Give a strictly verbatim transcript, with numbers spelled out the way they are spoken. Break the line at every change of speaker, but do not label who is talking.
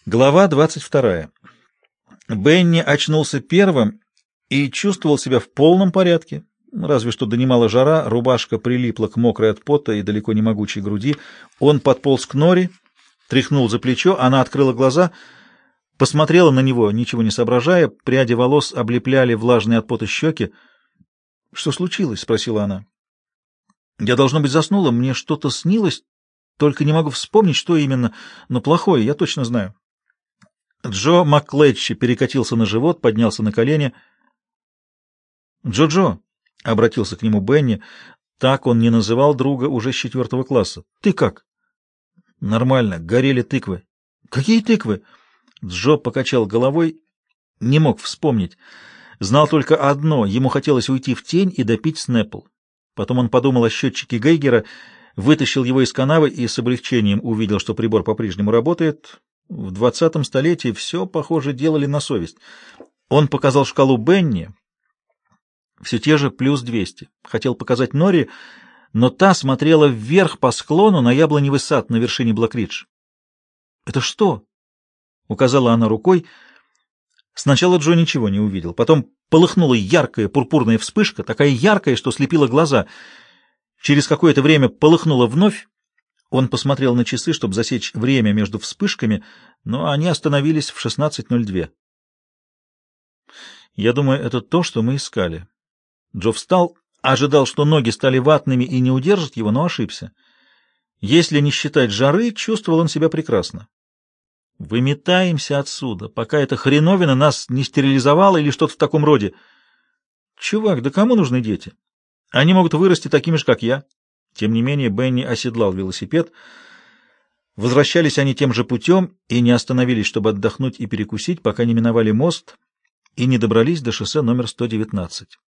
Глава двадцать вторая. Бенни очнулся первым и чувствовал себя в полном порядке, разве что донимала жара, рубашка прилипла к мокрой от пота и далеко не могучей груди. Он подполз к Норе, тряхнул за плечо, она открыла глаза, посмотрела на него, ничего не соображая, пряди волос облепляли влажные от пота щеки. — Что случилось? — спросила она. — Я, должно быть, заснула, мне что-то снилось, только не могу вспомнить, что именно, но плохое, я точно знаю. Джо Макклетчи перекатился на живот, поднялся на колени. «Джо-Джо», — обратился к нему Бенни, так он не называл друга уже с четвертого класса. «Ты как?» «Нормально, горели тыквы». «Какие тыквы?» Джо покачал головой, не мог вспомнить. Знал только одно — ему хотелось уйти в тень и допить Снэппл. Потом он подумал о счетчике Гейгера, вытащил его из канавы и с облегчением увидел, что прибор по-прежнему работает. В двадцатом столетии все, похоже, делали на совесть. Он показал шкалу Бенни, все те же плюс двести. Хотел показать Нори, но та смотрела вверх по склону на яблоневый сад на вершине Блэк-Ридж. «Это что?» — указала она рукой. Сначала Джо ничего не увидел. Потом полыхнула яркая пурпурная вспышка, такая яркая, что слепила глаза. Через какое-то время полыхнула вновь. Он посмотрел на часы, чтобы засечь время между вспышками, но они остановились в шестнадцать ноль два. «Я думаю, это то, что мы искали». Джо встал, ожидал, что ноги стали ватными и не удержат его, но ошибся. Если не считать жары, чувствовал он себя прекрасно. «Выметаемся отсюда, пока эта хреновина нас не стерилизовала или что-то в таком роде». «Чувак, да кому нужны дети? Они могут вырасти такими же, как я». Тем не менее, Бенни оседлал велосипед. Возвращались они тем же путем и не остановились, чтобы отдохнуть и перекусить, пока не миновали мост и не добрались до шоссе номер сто девятнадцать.